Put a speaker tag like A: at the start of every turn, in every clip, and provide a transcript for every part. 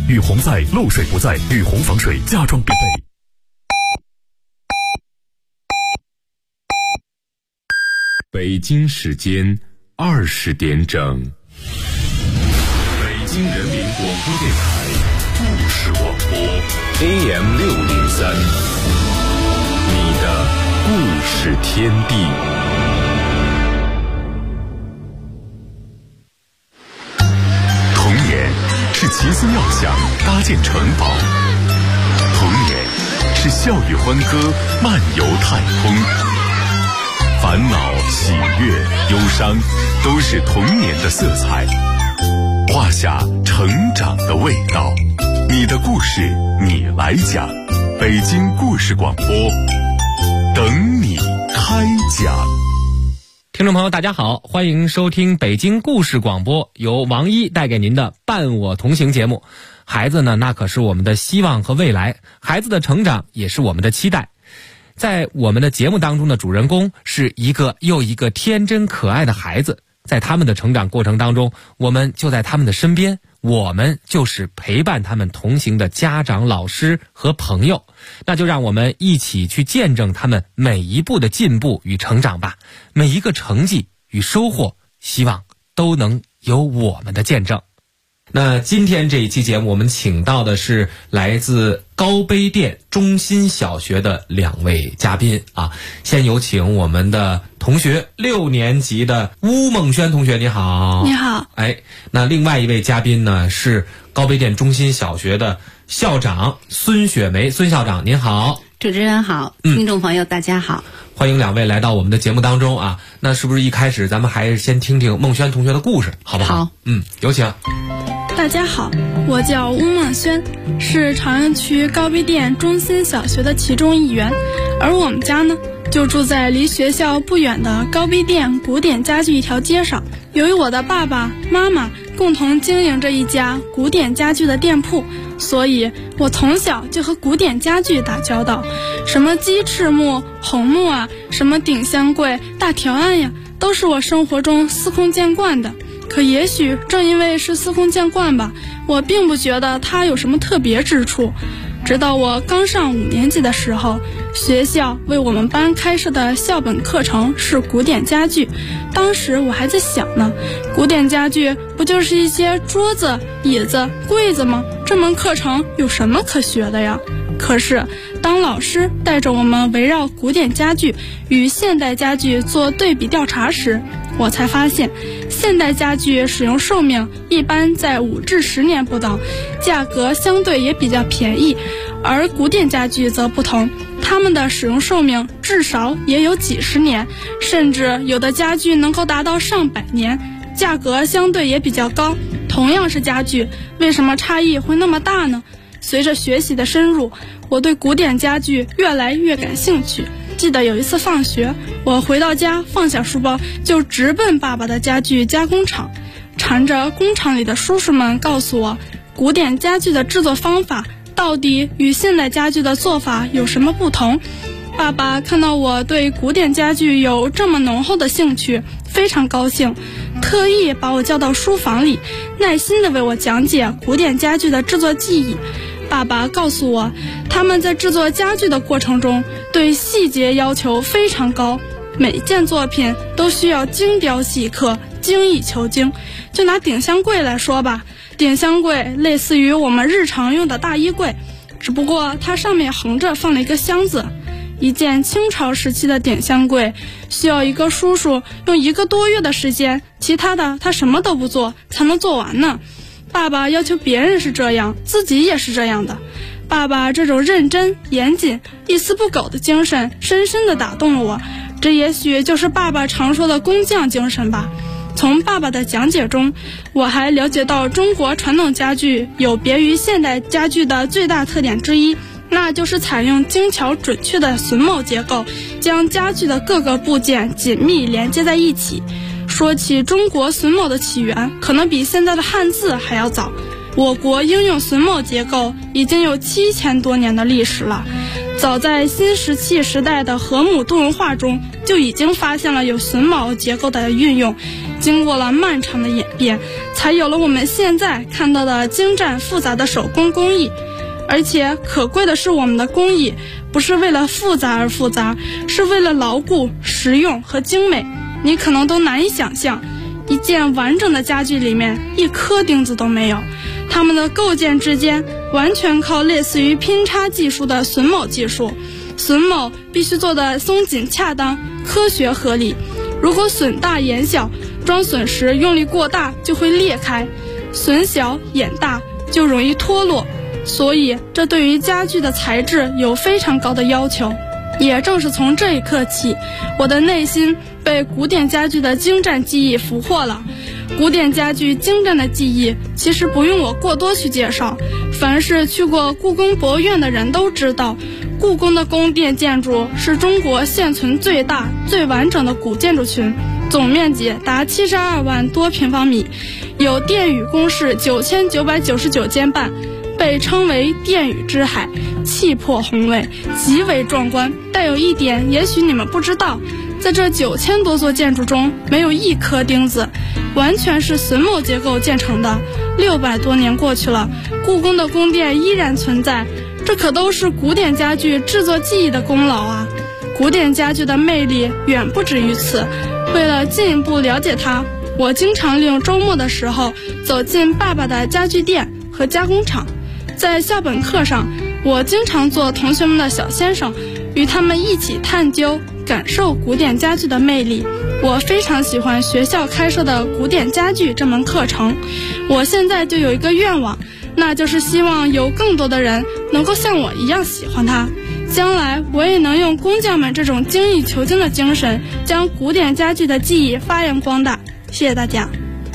A: 雨虹在，漏水不在，雨虹防水家装必备。
B: 北京时间20点整，北京人民广播电台故事广播 AM603，你的故事天地。童年是奇思妙想搭建城堡，童年是笑语欢歌漫游太空。烦恼、喜悦、忧伤，都是童年的色彩，画下成长的味道。你的故事，你来讲。北京故事广播，等你开讲。
C: 听众朋友大家好，欢迎收听北京故事广播，由王一带给您的伴我同行节目。孩子呢，那可是我们的希望和未来，孩子的成长也是我们的期待。在我们的节目当中的主人公是一个又一个天真可爱的孩子，在他们的成长过程当中，我们就在他们的身边，我们就是陪伴他们同行的家长、老师和朋友。那就让我们一起去见证他们每一步的进步与成长吧，每一个成绩与收获，希望都能有我们的见证。那今天这一期节目，我们请到的是来自高碑店中心小学的2位嘉宾啊。先有请我们的同学6年级的邬梦轩同学，你好。
D: 你好。
C: 那另外一位嘉宾呢是高碑店中心小学的校长孙雪梅，孙校长您好。
D: 主持人好，听众朋友大家好。
C: 欢迎2位来到我们的节目当中啊。那是不是一开始咱们还是先听听梦轩同学的故事，好不好？
D: 好。
C: 有请。
E: 大家好，我叫邬梦轩，是朝阳区高碑店中心小学的其中一员，而我们家呢就住在离学校不远的高碑店古典家具一条街上。由于我的爸爸妈妈共同经营着一家古典家具的店铺，所以我从小就和古典家具打交道，什么鸡翅木、红木啊，什么顶箱柜、大条案呀，都是我生活中司空见惯的。可也许正因为是司空见惯吧，我并不觉得它有什么特别之处。直到我刚上5年级的时候，学校为我们班开设的校本课程是古典家具。当时我还在想呢，古典家具不就是一些桌子、椅子、柜子吗？这门课程有什么可学的呀？可是当老师带着我们围绕古典家具与现代家具做对比调查时，我才发现现代家具使用寿命一般在5至10年不等，价格相对也比较便宜，而古典家具则不同，它们的使用寿命至少也有几十年，甚至有的家具能够达到上百年，价格相对也比较高。同样是家具，为什么差异会那么大呢？随着学习的深入，我对古典家具越来越感兴趣。记得有一次放学，我回到家放下书包，就直奔爸爸的家具加工厂，缠着工厂里的叔叔们告诉我，古典家具的制作方法到底与现代家具的做法有什么不同。爸爸看到我对古典家具有这么浓厚的兴趣，非常高兴，特意把我叫到书房里，耐心地为我讲解古典家具的制作技艺。爸爸告诉我，他们在制作家具的过程中对细节要求非常高，每件作品都需要精雕细刻、精益求精。就拿顶箱柜来说吧，顶箱柜类似于我们日常用的大衣柜，只不过它上面横着放了一个箱子。一件清朝时期的顶箱柜需要一个叔叔用1个多月的时间，其他的他什么都不做才能做完呢。爸爸要求别人是这样，自己也是这样的。爸爸这种认真、严谨、一丝不苟的精神深深地打动了我，这也许就是爸爸常说的工匠精神吧。从爸爸的讲解中，我还了解到中国传统家具有别于现代家具的最大特点之一，那就是采用精巧准确的榫卯结构，将家具的各个部件紧密连接在一起。说起中国榫卯的起源，可能比现在的汉字还要早。我国应用榫卯结构已经有7000多年的历史了。早在新石器时代的河姆渡文化中，就已经发现了有榫卯结构的运用， 经过了漫长的演变，才有了我们现在看到的精湛复杂的手工工艺。而且可贵的是，我们的工艺不是为了复杂而复杂，是为了牢固、实用和精美。你可能都难以想象，一件完整的家具里面一颗钉子都没有，它们的构件之间完全靠类似于拼插技术的榫卯技术。榫卯必须做得松紧恰当、科学合理。如果榫大眼小，装榫时用力过大就会裂开；榫小眼大就容易脱落。所以这对于家具的材质有非常高的要求。也正是从这一刻起，我的内心被古典家具的精湛技艺俘获了。古典家具精湛的技艺其实不用我过多去介绍，凡是去过故宫博物院的人都知道，故宫的宫殿建筑是中国现存最大最完整的古建筑群，总面积达72万多平方米，有殿宇宫室9999间半，被称为殿宇之海，气魄宏伟，极为壮观。但有一点也许你们不知道，在这9000多座建筑中没有一颗钉子，完全是榫卯结构建成的。600多年过去了，故宫的宫殿依然存在，这可都是古典家具制作技艺的功劳啊！古典家具的魅力远不止于此。为了进一步了解它，我经常利用周末的时候走进爸爸的家具店和加工厂。在校本课上，我经常做同学们的小先生，与他们一起探究、感受古典家具的魅力。我非常喜欢学校开设的古典家具这门课程。我现在就有一个愿望，那就是希望有更多的人能够像我一样喜欢它。将来我也能用工匠们这种精益求精的精神，将古典家具的技艺发扬光大。谢谢大家。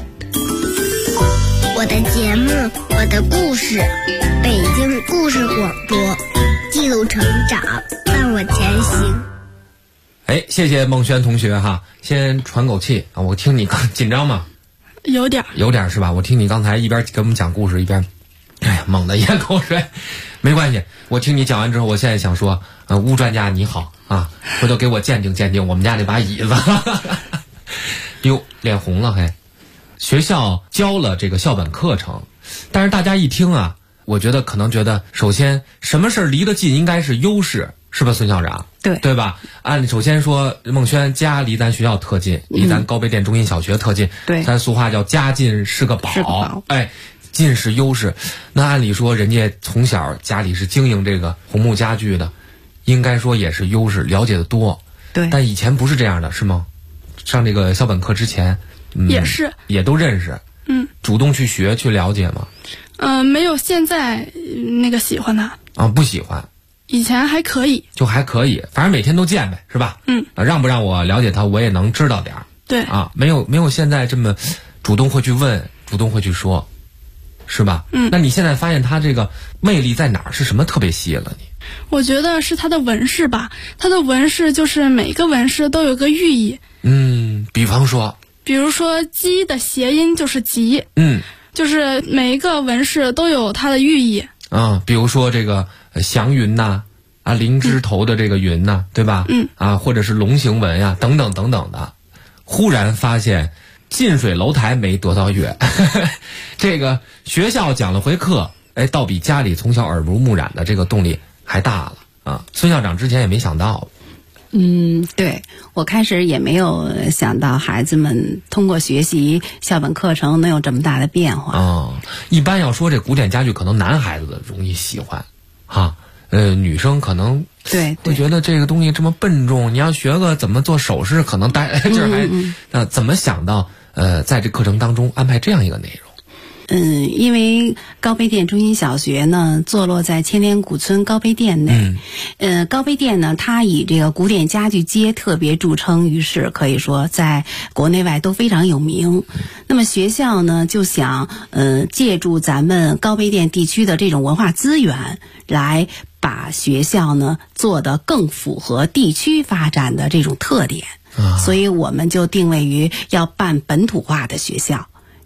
F: 我的节目，我的故事，北京故事广播，记录成长，伴我前行。
C: 哎，谢谢孟轩同学哈，先喘口气啊！我听你紧张吗？
E: 有点
C: 是吧？我听你刚才一边给我们讲故事一边，哎呀，猛地咽口水。没关系，我听你讲完之后，我现在想说，吴专家你好啊，回头给我鉴定鉴定我们家那把椅子。哟，脸红了嘿。学校教了这个校本课程，但是大家一听啊，我觉得可能觉得，首先什么事离得近应该是优势，是吧，孙校长？对吧？首先说孟轩家离咱学校特近，离咱高碑店中心小学特近，
D: 对，
C: 咱俗话叫家近是个宝，哎，近是优势。那按理说人家从小家里是经营这个红木家具的，应该说也是优势，了解的多。
D: 对，
C: 但以前不是这样的，是吗？上这个校本课之前，
E: 也是，
C: 也都认识，主动去学去了解吗？
E: 没有现在那个喜欢他
C: 啊，不喜欢。
E: 以前还可以，
C: 就还可以，反正每天都见呗，是吧？让不让我了解他，我也能知道点儿。
E: 对
C: 啊，没有现在这么主动会去问，主动会去说，是吧？那你现在发现他这个魅力在哪儿？是什么特别吸引了你？
E: 我觉得是他的纹饰吧，他的纹饰就是每一个纹饰都有个寓意。
C: 比方说，
E: 比如说鸡的谐音就是吉，就是每一个纹饰都有它的寓意。
C: 比如说这个祥云呐，灵芝头的这个云呐，对吧？或者是龙形纹呀，等等等等的。忽然发现近水楼台没得到月，这个学校讲了回课，倒比家里从小耳濡目染的这个动力还大了啊！孙校长之前也没想到。
D: 对，我开始也没有想到孩子们通过学习校本课程能有这么大的变化。
C: 一般要说这古典家具，可能男孩子容易喜欢，女生可能会觉得这个东西这么笨重，你要学个怎么做首饰，可能待这还怎么想到在这课程当中安排这样一个内容？
D: 因为高碑店中心小学呢坐落在千莲古村高碑店内，高碑店呢它以这个古典家具街特别著称于世，可以说在国内外都非常有名。那么学校呢就想借助咱们高碑店地区的这种文化资源，来把学校呢做得更符合地区发展的这种特点，所以我们就定位于要办本土化的学校。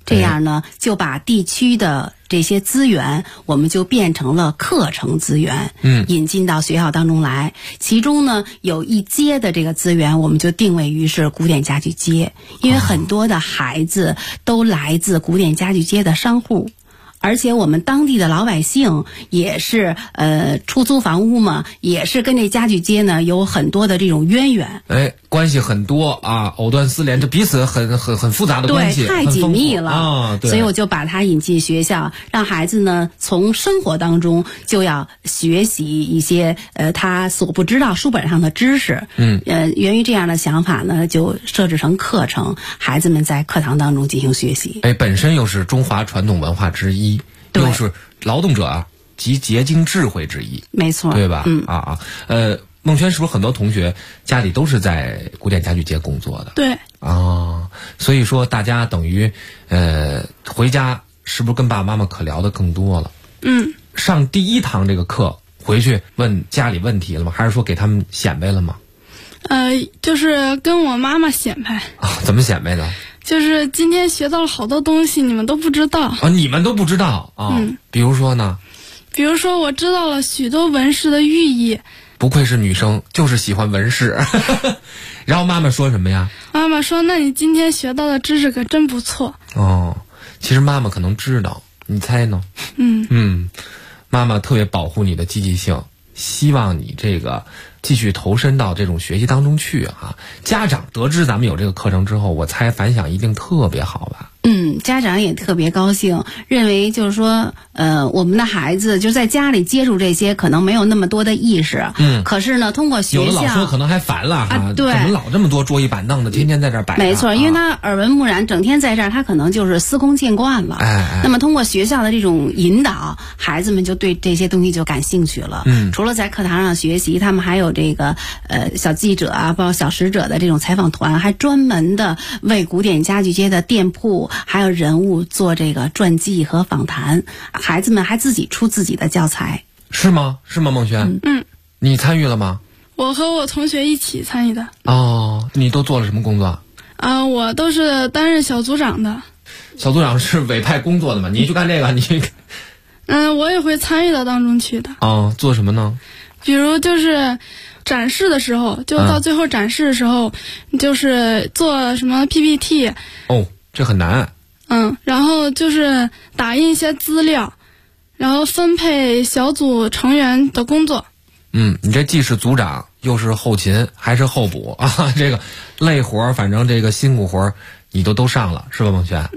D: 这样呢，就把地区的这些资源，我们就变成了课程资源，引进到学校当中来。其中呢，有一阶的这个资源，我们就定位于是古典家具街，因为很多的孩子都来自古典家具街的商户。而且我们当地的老百姓也是出租房屋嘛，也是跟这家具街呢有很多的这种渊源，
C: 关系很多啊，藕断丝连，这彼此很复杂的关系，
D: 对，太紧密了
C: 啊。对，
D: 所以我就把它引进学校，让孩子呢从生活当中就要学习一些他所不知道书本上的知识。源于这样的想法呢，就设置成课程，孩子们在课堂当中进行学习。
C: 本身又是中华传统文化之一，又是劳动者啊及结晶智慧之一，
D: 没错，
C: 对吧？孟轩是不是很多同学家里都是在古典家具街工作的？
E: 对
C: 啊，所以说大家等于回家是不是跟爸爸妈妈可聊的更多了？上第一堂这个课回去问家里问题了吗？还是说给他们显摆了吗？
E: 就是跟我妈妈显摆
C: 啊。怎么显摆的？
E: 就是今天学到了好多东西，你们都不知道
C: 啊。你们都不知道啊？比如说呢？
E: 比如说我知道了许多纹饰的寓意。
C: 不愧是女生，就是喜欢纹饰。然后妈妈说什么呀？
E: 妈妈说：“那你今天学到的知识可真不错。”
C: 其实妈妈可能知道，你猜呢？妈妈特别保护你的积极性，希望你这个继续投身到这种学习当中去啊。家长得知咱们有这个课程之后，我猜反响一定特别好吧？
D: 家长也特别高兴，认为就是说，我们的孩子就在家里接触这些，可能没有那么多的意识。可是呢，通过学校，
C: 有的老说可能还烦了哈，
D: 对，
C: 怎么老这么多桌椅板凳的，天天在这儿摆？
D: 没错，因为他耳闻目染，整天在这儿，他可能就是司空见惯了。那么通过学校的这种引导，孩子们就对这些东西就感兴趣了。除了在课堂上学习，他们还有这个小记者啊，包括小使者的这种采访团，还专门的为古典家具街的店铺还有人物做这个传记和访谈，孩子们还自己出自己的教材。
C: 是吗？孟轩？你参与了吗？
E: 我和我同学一起参与的。
C: 你都做了什么工作？
E: 我都是担任小组长的。
C: 小组长是委派工作的吗？你去干这个，你？
E: 我也会参与到当中去的。
C: 做什么呢？
E: 比如就是展示的时候，就到最后展示的时候，就是做什么 PPT。
C: 这很难。
E: 然后就是打印一些资料，然后分配小组成员的工作。
C: 你这既是组长，又是后勤，还是候补啊？这个累活，反正这个辛苦活，你都上了，是吧，孟轩？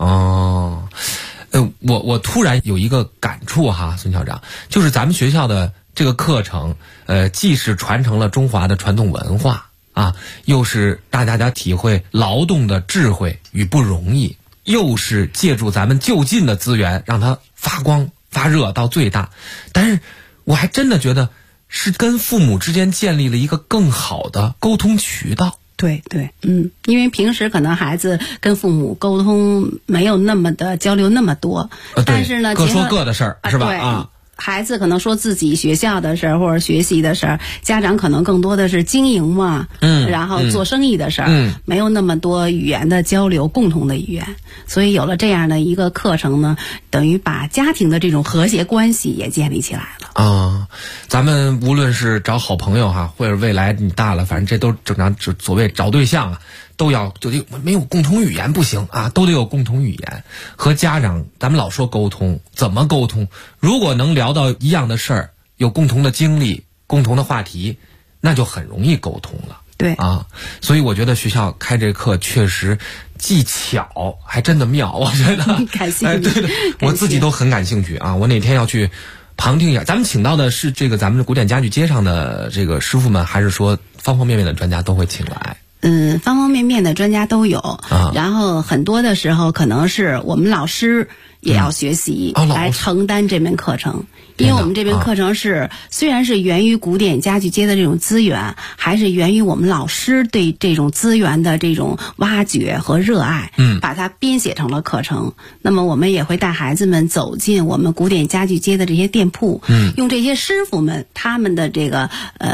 C: 我突然有一个感触哈，孙校长，就是咱们学校的这个课程，既是传承了中华的传统文化啊，又是大家体会劳动的智慧与不容易，又是借助咱们就近的资源，让它发光发热到最大。但是我还真的觉得是跟父母之间建立了一个更好的沟通渠道。
D: 对，因为平时可能孩子跟父母沟通没有那么的交流那么多，但是呢，
C: 各说各的事儿，是吧？
D: 孩子可能说自己学校的事儿或者学习的事儿，家长可能更多的是经营嘛，然后做生意的事儿，没有那么多语言的交流，共同的语言，所以有了这样的一个课程呢，等于把家庭的这种和谐关系也建立起来了。
C: 咱们无论是找好朋友哈，或者未来你大了，反正这都正常，所谓找对象啊，都要就没有共同语言不行啊，都得有共同语言。和家长咱们老说沟通，怎么沟通？如果能聊到一样的事儿，有共同的经历、共同的话题，那就很容易沟通了。
D: 对
C: 所以我觉得学校开这课确实既巧还真的妙，我觉得。
D: 感谢你。
C: 对，我自己都很感兴趣啊！我哪天要去旁听一下。咱们请到的是这个咱们古典家具街上的这个师傅们，还是说方方面面的专家都会请来？
D: 方方面面的专家都有，然后很多的时候可能是我们老师也要学习来承担这门课程，因为我们这门课程虽然是源于古典家具街的这种资源，还是源于我们老师对这种资源的这种挖掘和热爱，把它编写成了课程。那么我们也会带孩子们走进我们古典家具街的这些店铺，用这些师傅们他们的这个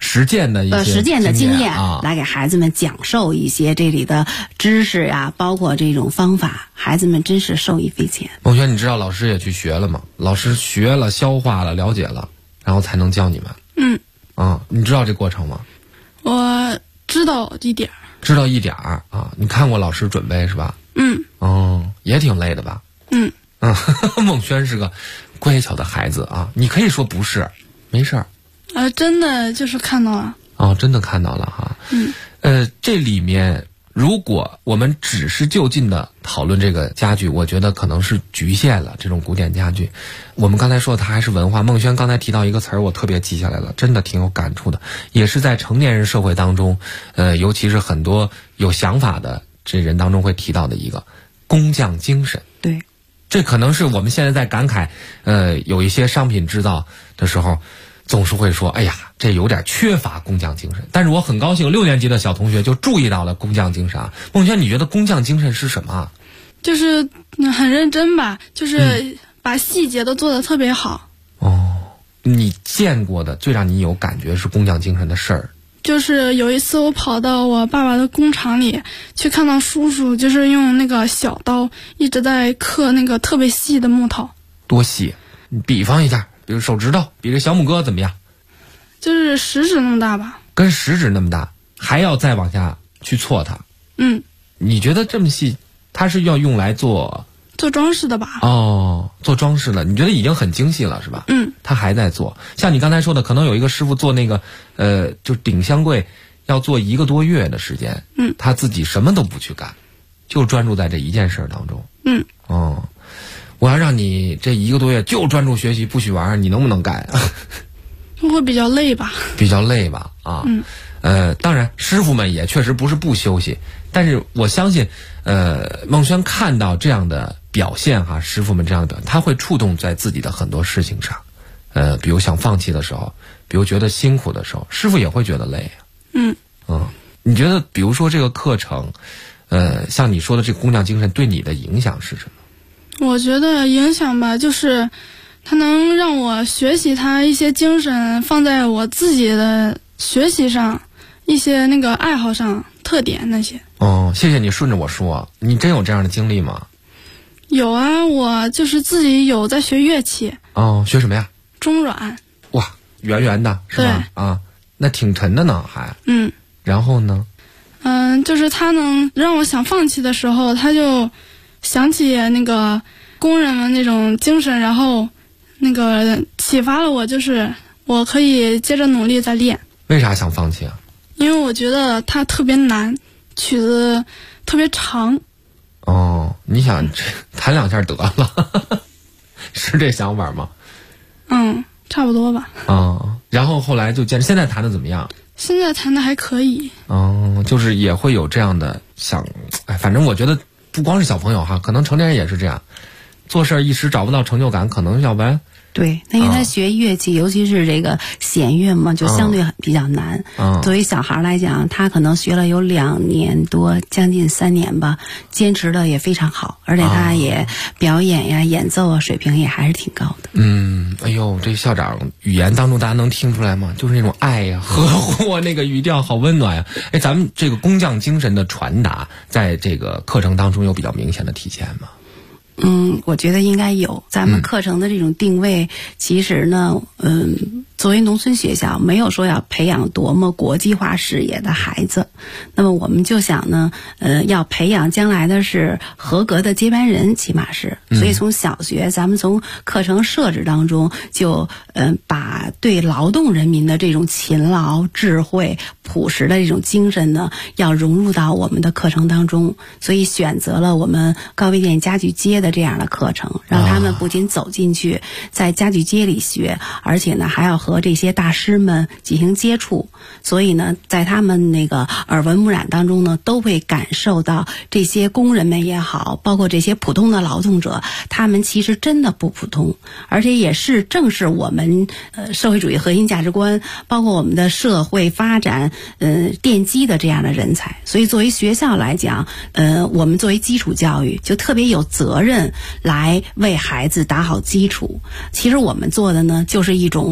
C: 实践的一些
D: 实践的经验
C: 啊，
D: 来给孩子们讲授一些这里的知识呀，包括这种方法，孩子们真是受益匪浅。
C: 孟轩，你知道老师也去学了吗？老师学了、消化了、了解了，然后才能教你们。你知道这过程吗？
E: 我知道一点儿。
C: 知道一点儿啊，你看过老师准备是吧？也挺累的吧？孟轩是个乖巧的孩子啊，你可以说不是，没事儿。
E: 真的就是看到了。
C: 真的看到了哈。这里面如果我们只是就近的讨论这个家具，我觉得可能是局限了这种古典家具。我们刚才说它还是文化，孟轩刚才提到一个词儿，我特别记下来了，真的挺有感触的，也是在成年人社会当中，尤其是很多有想法的这人当中会提到的一个工匠精神。
D: 对，
C: 这可能是我们现在在感慨，有一些商品制造的时候，总是会说，哎呀，这有点缺乏工匠精神。但是我很高兴，6年级的小同学就注意到了工匠精神啊。孟轩，你觉得工匠精神是什么？
E: 就是很认真吧，就是把细节都做得特别好。
C: 你见过的最让你有感觉是工匠精神的事儿？
E: 就是有一次我跑到我爸爸的工厂里去，看到叔叔就是用那个小刀一直在刻那个特别细的木头。
C: 多细？你比方一下，比如手指头，比这小拇哥怎么样？
E: 就是食指那么大吧。
C: 跟食指那么大，还要再往下去错它。你觉得这么细，它是要用来做
E: 装饰的吧？
C: 做装饰的，你觉得已经很精细了是吧？他还在做。像你刚才说的，可能有一个师傅做那个就顶箱柜，要做1个多月的时间。他自己什么都不去干，就专注在这一件事当中。我要让你这1个多月就专注学习，不许玩，你能不能干啊？
E: 会比较累吧？
C: 比较累吧？当然师傅们也确实不是不休息，但是我相信孟轩看到这样的表现哈，师傅们这样的表现，他会触动在自己的很多事情上。比如想放弃的时候，比如觉得辛苦的时候，师傅也会觉得累。你觉得比如说这个课程像你说的这个工匠精神对你的影响是什么？
E: 我觉得影响吧，就是它能让我学习它一些精神放在我自己的学习上，一些那个爱好上，特点那些。
C: 谢谢你顺着我说。你真有这样的经历吗？
E: 有啊，我就是自己有在学乐器。
C: 学什么呀？
E: 中阮。
C: 哇，圆圆的是吧？那挺沉的呢还。然后呢？
E: 就是它能让我想放弃的时候，他就想起那个工人们那种精神，然后那个启发了我，就是我可以接着努力再练。
C: 为啥想放弃啊？
E: 因为我觉得它特别难，曲子特别长。
C: 你想弹2下得了，是这想法吗？
E: 差不多吧。
C: 然后后来就坚持，现在弹的怎么样？
E: 现在弹的还可以。
C: 就是也会有这样的想，反正我觉得不光是小朋友哈，可能成年人也是这样，做事一时找不到成就感，可能要不然。
D: 对，那因为他学乐器，尤其是这个弦乐嘛，就相对比较难。作为小孩来讲，他可能学了有2年多，将近3年吧，坚持的也非常好，而且他也表演呀、演奏啊，水平也还是挺高的。
C: 哎呦，这校长语言当中大家能听出来吗？就是那种爱呀、呵护，那个语调好温暖呀。咱们这个工匠精神的传达，在这个课程当中有比较明显的体现吗？
D: 我觉得应该有。咱们课程的这种定位，其实呢，作为农村学校，没有说要培养多么国际化视野的孩子，那么我们就想呢，要培养将来的是合格的接班人，起码是。所以从小学，咱们从课程设置当中就，把对劳动人民的这种勤劳、智慧、朴实的这种精神呢，要融入到我们的课程当中。所以选择了我们高碑店家具街的这样的课程，让他们不仅走进去，在家具街里学，而且呢还要和这些大师们进行接触。所以呢，在他们那个耳闻目染当中呢，都会感受到这些工人们也好，包括这些普通的劳动者，他们其实真的不普通，而且也是正是我们社会主义核心价值观，包括我们的社会发展奠基的这样的人才。所以作为学校来讲，我们作为基础教育就特别有责任来为孩子打好基础。其实我们做的呢，就是一种点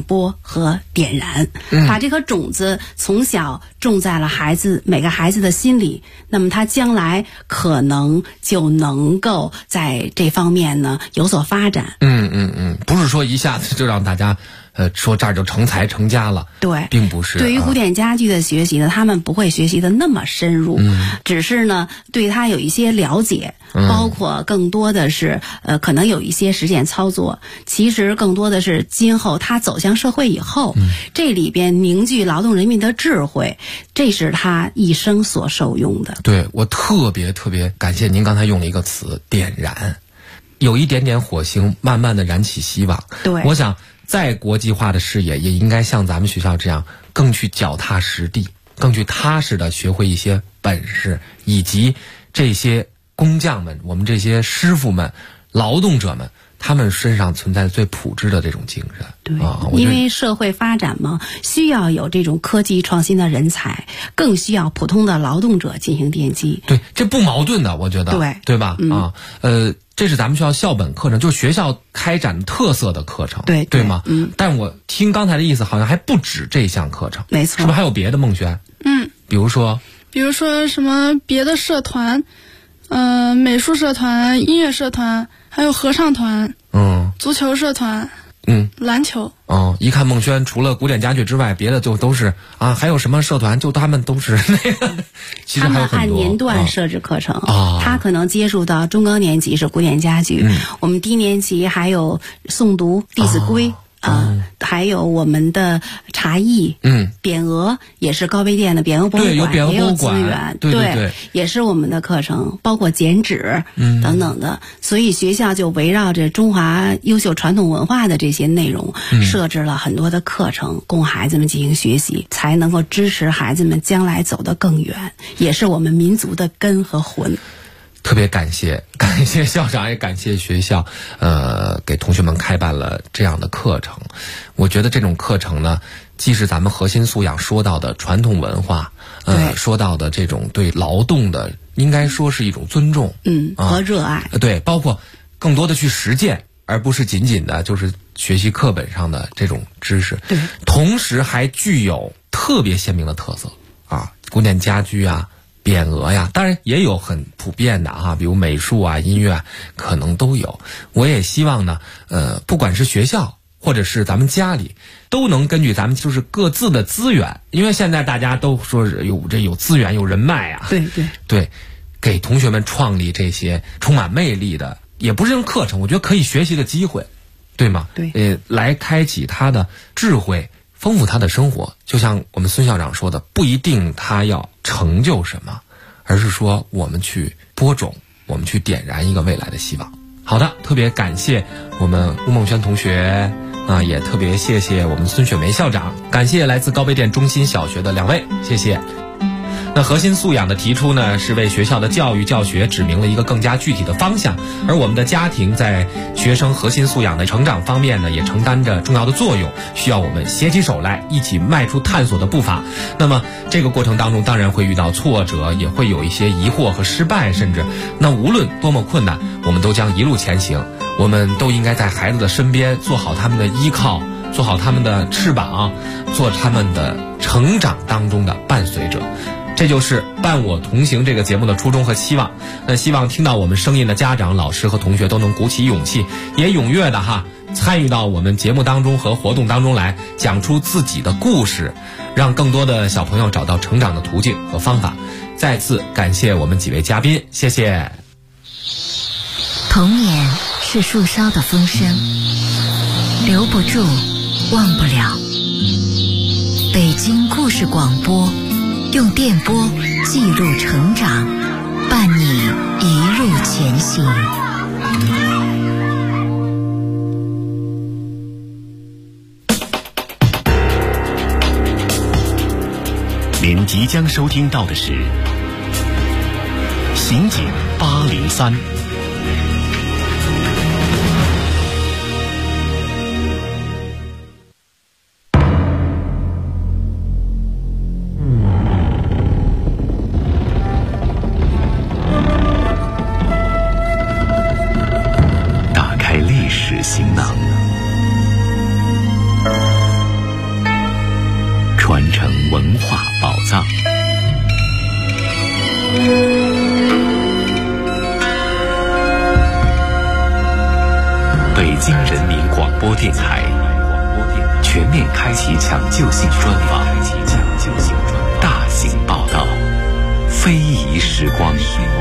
D: 播和点燃，把这颗种子从小种在了每个孩子的心里，那么他将来可能就能够在这方面呢有所发展。
C: 不是说一下子就让大家说这儿就成才成家了，
D: 对，
C: 并不是。
D: 对于古典家具的学习呢，他们不会学习的那么深入，只是呢对他有一些了解，包括更多的是可能有一些实践操作。其实更多的是今后他走向社会以后，这里边凝聚劳动人民的智慧，这是他一生所受用的。
C: 对，我特别感谢您刚才用了一个词点燃，有一点点火星慢慢的燃起希望。
D: 对，
C: 我想再国际化的视野也应该像咱们学校这样，更去脚踏实地，更去踏实的学会一些本事，以及这些工匠们，我们这些师傅们、劳动者们，他们身上存在最朴质的这种精神。
D: 对，因为社会发展嘛，需要有这种科技创新的人才，更需要普通的劳动者进行奠基。
C: 对，这不矛盾的，我觉得，对吧？这是咱们学校校本课程，就是学校开展特色的课程，对吗？但我听刚才的意思，好像还不止这项课程，
D: 没错，
C: 是不是还有别的？孟璇，比如说
E: 什么别的社团，美术社团、音乐社团，还有合唱团，足球社团，篮球。
C: 一看孟轩除了古典家具之外，别的就都是啊，还有什么社团？就他们都是那个，其实还有很多。他们
D: 按年段设置课程，他可能接触到中高年级是古典家具，我们低年级还有诵读《弟子规》。还有我们的茶艺，匾额也是高碑店的匾额博物馆，也有资源，
C: 对，
D: 也是我们的课程，包括剪纸等等的。所以学校就围绕着中华优秀传统文化的这些内容，设置了很多的课程，供孩子们进行学习，才能够支持孩子们将来走得更远，也是我们民族的根和魂。
C: 特别感谢校长，也感谢学校，给同学们开办了这样的课程。我觉得这种课程呢，既是咱们核心素养说到的传统文化，说到的这种对劳动的，应该说是一种尊重，
D: 和热爱。
C: 对，包括更多的去实践，而不是仅仅的就是学习课本上的这种知识。
D: 对，
C: 同时还具有特别鲜明的特色啊，古典家居啊。匾额呀，当然也有很普遍的比如美术啊、音乐啊，可能都有。我也希望呢，不管是学校或者是咱们家里，都能根据咱们就是各自的资源，因为现在大家都说有资源、有人脉啊，对，给同学们创立这些充满魅力的，也不是用课程，我觉得可以学习的机会，对吗？
D: 对，
C: 来开启他的智慧。丰富他的生活，就像我们孙校长说的，不一定他要成就什么，而是说我们去播种，我们去点燃一个未来的希望。好的，特别感谢我们吴梦轩同学也特别谢谢我们孙雪梅校长，感谢来自高碑店中心小学的2位，谢谢。那核心素养的提出呢，是为学校的教育教学指明了一个更加具体的方向，而我们的家庭在学生核心素养的成长方面呢，也承担着重要的作用，需要我们携起手来，一起迈出探索的步伐。那么这个过程当中当然会遇到挫折，也会有一些疑惑和失败，甚至那无论多么困难，我们都将一路前行。我们都应该在孩子的身边做好他们的依靠，做好他们的翅膀，做他们的成长当中的伴随者。这就是伴我同行这个节目的初衷和期望。那希望听到我们声音的家长、老师和同学都能鼓起勇气，也踊跃的参与到我们节目当中和活动当中来，讲出自己的故事，让更多的小朋友找到成长的途径和方法。再次感谢我们几位嘉宾，谢谢。
G: 童年是树梢的风声，留不住，忘不了。北京故事广播，用电波记录成长，伴你一路前行。
A: 您即将收听到的是刑警803。行囊，
B: 广播电台全面开启抢救性专访，大型报道，非遗时光。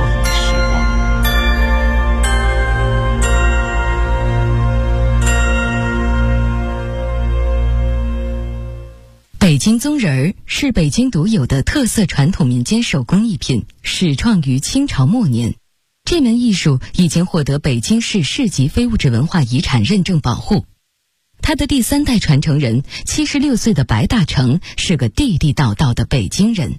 G: 北京宗仁儿是北京独有的特色传统民间手工艺品，始创于清朝末年。这门艺术已经获得北京市市级非物质文化遗产认证保护。他的第3代传承人76岁的白大成是个地地道道的北京人。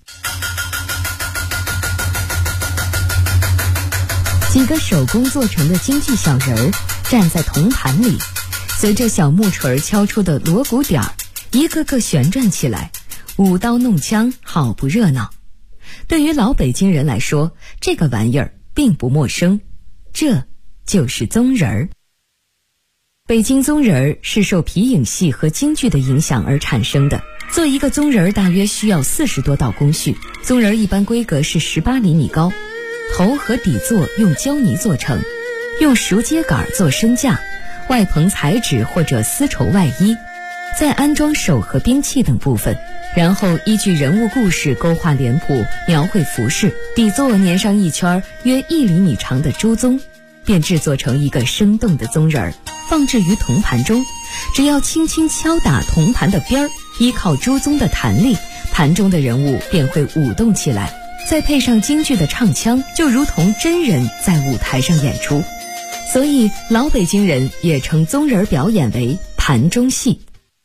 G: 几个手工做成的京剧小人儿站在铜盘里，随着小木锤敲出的锣鼓点儿，一个个旋转起来，舞刀弄枪，好不热闹。对于老北京人来说，这个玩意儿并不陌生，这就是宗仁儿。北京宗仁儿是受皮影戏和京剧的影响而产生的。做一个宗仁儿大约需要40多道工序，宗仁儿一般规格是18厘米高，头和底座用胶泥做成，用熟秸秆做身架，外棚彩纸或者丝绸外衣，再安装手和兵器等部分，然后依据人物故事勾画脸谱，描绘服饰，底座粘上一圈约1厘米长的猪鬃，便制作成一个生动的宗仁儿，放置于铜盘中。只要轻轻敲打铜盘的边儿，依靠猪鬃的弹力，盘中的人物便会舞动起来，再配上京剧的唱腔，就如同真人在舞台上演出。所以老北京人也称宗仁儿表演为盘中戏。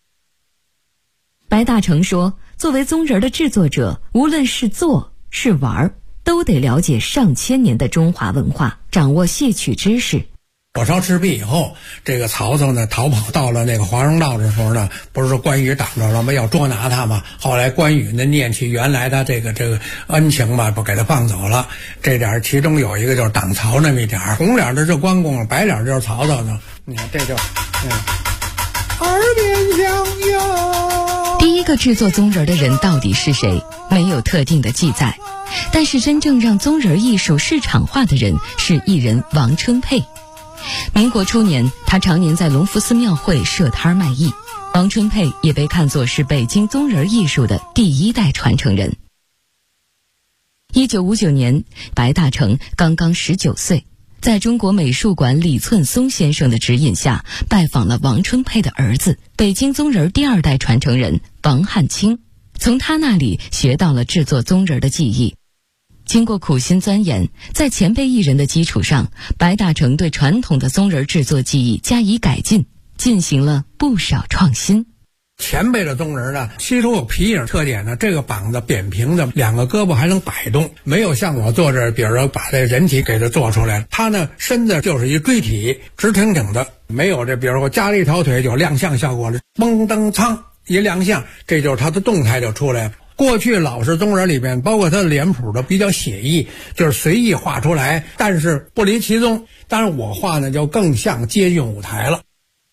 G: 白大成说，作为宗仁儿的制作者，无论是做是玩，都得了解上千年的中华文化，掌握戏曲知识。
H: 火烧赤壁以后，这个曹操呢逃跑到了那个华容道的时候呢，不是说关羽挡着了吗？要捉拿他嘛。后来关羽呢念起原来的这个恩情嘛，不给他放走了。这点其中有一个就是挡曹那么一点，红脸的是关公，白脸就是曹操呢。你看这就耳边响哟。
G: 第一个制作宗仁儿的人到底是谁？没有特定的记载。但是真正让宗仁儿艺术市场化的人是艺人王春佩。民国初年，他常年在隆福寺庙会设摊卖艺。王春佩也被看作是北京宗仁儿艺术的第1代传承人。1959年，白大成刚刚19岁，在中国美术馆李寸松先生的指引下，拜访了王春佩的儿子，北京宗仁儿第2代传承人王汉卿，从他那里学到了制作宗仁儿的技艺。经过苦心钻研，在前辈艺人的基础上，白大成对传统的宗仁儿制作技艺加以改进，进行了不少创新。
H: 前辈的宗仁儿呢，其中有皮影特点呢，这个膀子扁平的，2个胳膊还能摆动，没有像我做这，比如说把这人体给它做出来，他呢身子就是一锥体，直挺挺的，没有这比如说加了一条腿有亮相效果了，嘣噔噌一亮相，这就是他的动态就出来了。过去老式宗仁儿里边，包括他的脸谱都比较写意，就是随意画出来，但是不离其宗。当然我画呢就更像接近舞台了。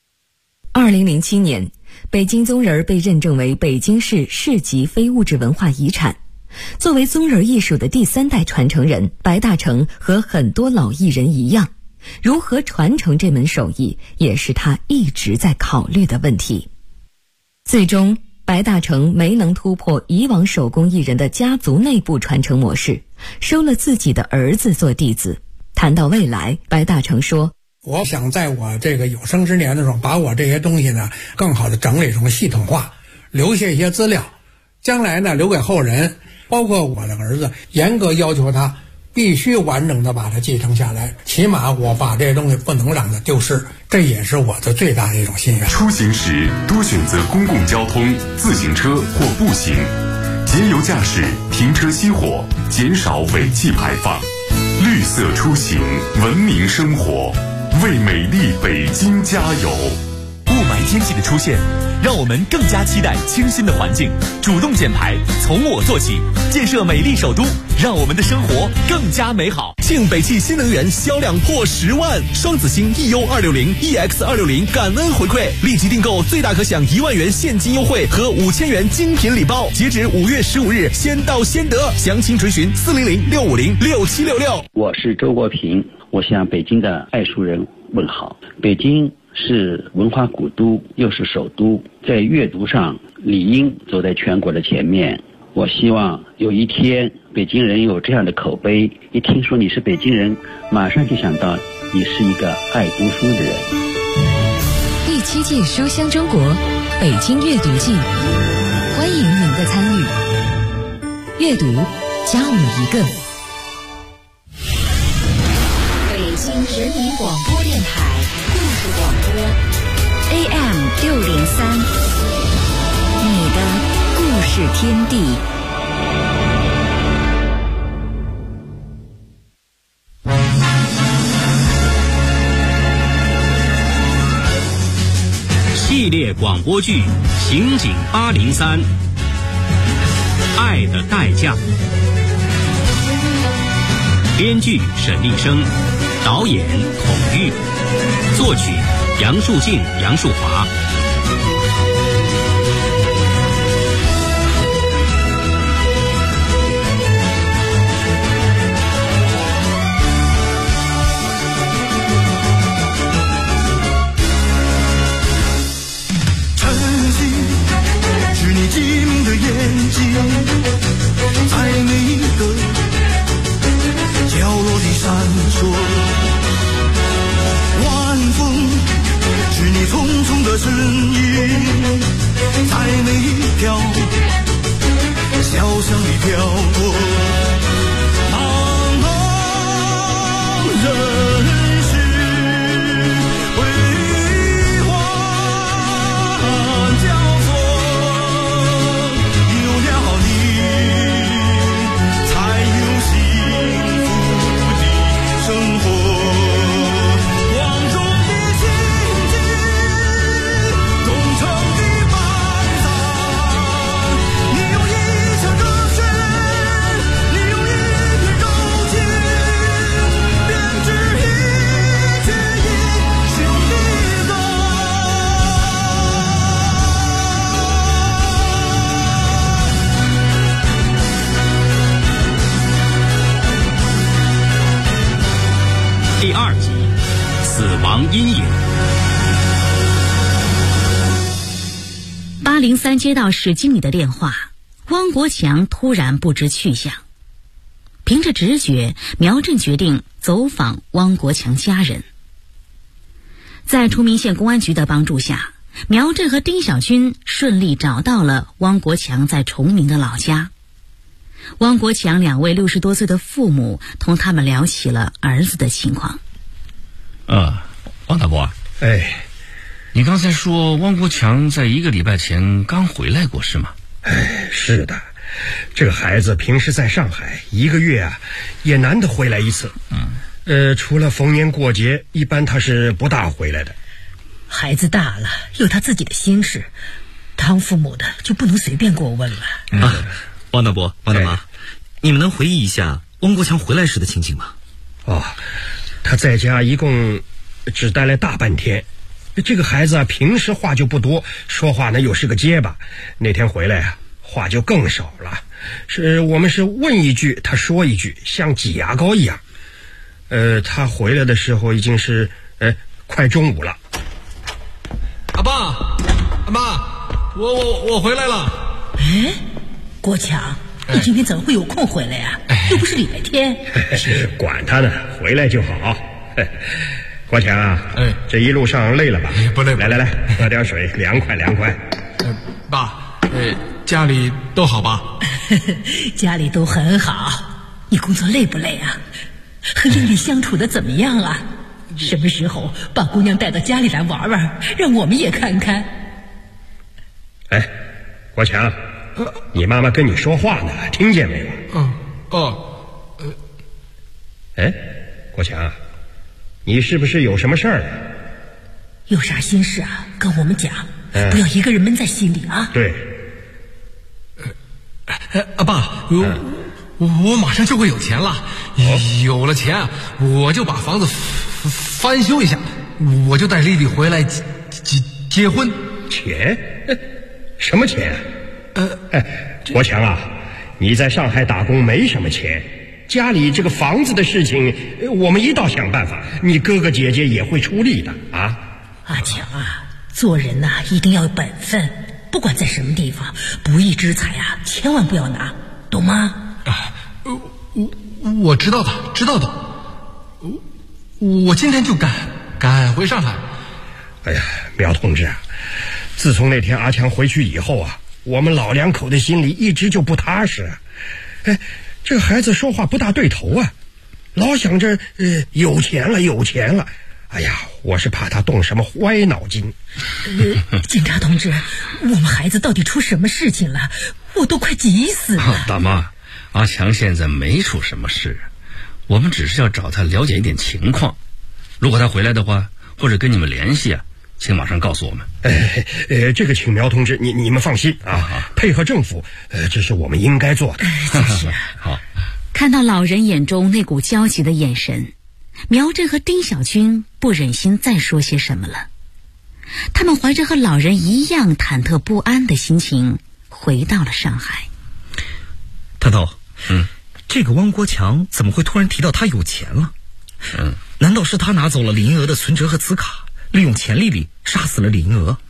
G: 2007年，北京宗仁儿被认证为北京市市级非物质文化遗产。作为宗仁儿艺术的第3代传承人，白大成和很多老艺人一样，如何传承这门手艺，也是他一直在考虑的问题。最终白大成没能突破以往手工艺人的家族内部传承模式，收了自己的儿子做弟子。谈到未来，白大成说，
H: 我想在我这个有生之年的时候，把我这些东西呢更好的整理成系统化，留下一些资料，将来呢留给后人，包括我的儿子，严格要求他必须完整的把它继承下来，起码我把这些东西不能让它丢失，这也是我的最大的一种心愿。
B: 出行时多选择公共交通、自行车或步行，节油驾驶，停车熄火，减少尾气排放，绿色出行，文明生活，为美丽北京加油。
A: 雾霾天气的出现，让我们更加期待清新的环境，主动减排，从我做起，建设美丽首都，让我们的生活更加美好。庆北汽新能源销量破10万，双子星 EU260、EX260 感恩回馈，立即订购最大可享1万元现金优惠和5000元精品礼包，截止5月15日，先到先得。详情垂询400-650-6766。
I: 我是周国平，我向北京的爱书人问好。北京是文化古都，又是首都，在阅读上理应走在全国的前面。我希望有一天北京人有这样的口碑，一听说你是北京人，马上就想到你是一个爱读书的人。
G: 第7届书香中国北京阅读季，欢迎您的参与。阅读加你一个。北京人民广播电台故事广播 AM603，你的故事天地。
J: 系列广播剧《刑警803》，爱的代价。编剧沈立生，导演孔玉，作曲杨树静、杨树华。
K: 寂明的眼睛，在每一个角落里闪烁。晚风是你匆匆的身影，在每一条小巷里飘过。茫茫人世辉煌交错。
J: 第2集，死亡阴影。
L: 803接到史经理的电话，汪国强突然不知去向。凭着直觉，苗震决定走访汪国强家人。在崇明县公安局的帮助下，苗震和丁小军顺利找到了汪国强在崇明的老家。汪国强2位60多岁的父母同他们聊起了儿子的情况。
M: 汪大伯，你刚才说汪国强在1个礼拜前刚回来过是吗？
N: 是的，这个孩子平时在上海1个月也难得回来一次。除了逢年过节，一般他是不大回来的。
O: 孩子大了，有他自己的心事，当父母的就不能随便过问了。
P: 汪大伯、汪大妈，你们能回忆一下汪国强回来时的情景吗？
N: 他在家一共只待了大半天。这个孩子平时话就不多，说话呢又是个结巴。那天回来话就更少了，我们是问一句他说一句，像挤牙膏一样。他回来的时候已经是快中午了。
Q: 阿爸、阿妈，我回来了。
O: 国强，你今天怎么会有空回来呀？又不是礼拜天。
N: 管他呢，回来就好。国强这一路上累了吧？
Q: 不累。
N: 来，喝点水，凉快凉快。
Q: 爸，家里都好吧？
O: 家里都很好。你工作累不累啊？和丽丽相处的怎么样啊？什么时候把姑娘带到家里来玩玩，让我们也看看。
N: 国强，你妈妈跟你说话呢，听见没有？国强，你是不是有什么事儿？
O: 有啥心事啊？跟我们讲，不要一个人闷在心里啊。
N: 对。
Q: 阿爸，我马上就会有钱了。有了钱，我就把房子翻修一下，我就带丽丽回来结婚。
N: 钱？什么钱？国强啊，你在上海打工没什么钱，家里这个房子的事情我们一道想办法，你哥哥姐姐也会出力的啊。
O: 阿强啊，做人呐，一定要有本分，不管在什么地方，不义之财啊，千万不要拿，懂吗？
Q: 我知道的，知道的。我今天就赶回上海。
N: 哎呀，苗同志啊，自从那天阿强回去以后啊，我们老两口的心里一直就不踏实。哎，这个孩子说话不大对头啊，老想着有钱了。哎呀，我是怕他动什么歪脑筋。
O: 警察同志，我们孩子到底出什么事情了？我都快急死了。
M: 大妈，阿强现在没出什么事，我们只是要找他了解一点情况。如果他回来的话，或者跟你们联系啊，请马上告诉我们。
N: 这个请苗同志你们放心啊，配合政府，这是我们应该做的。
O: 就是
M: 好。
L: 看到老人眼中那股焦急的眼神，苗振和丁小军不忍心再说些什么了。他们怀着和老人一样忐忑不安的心情回到了上海。
P: 探头，这个汪国强怎么会突然提到他有钱了？难道是他拿走了李银娥的存折和磁卡，利用钱丽丽杀死了李银娥？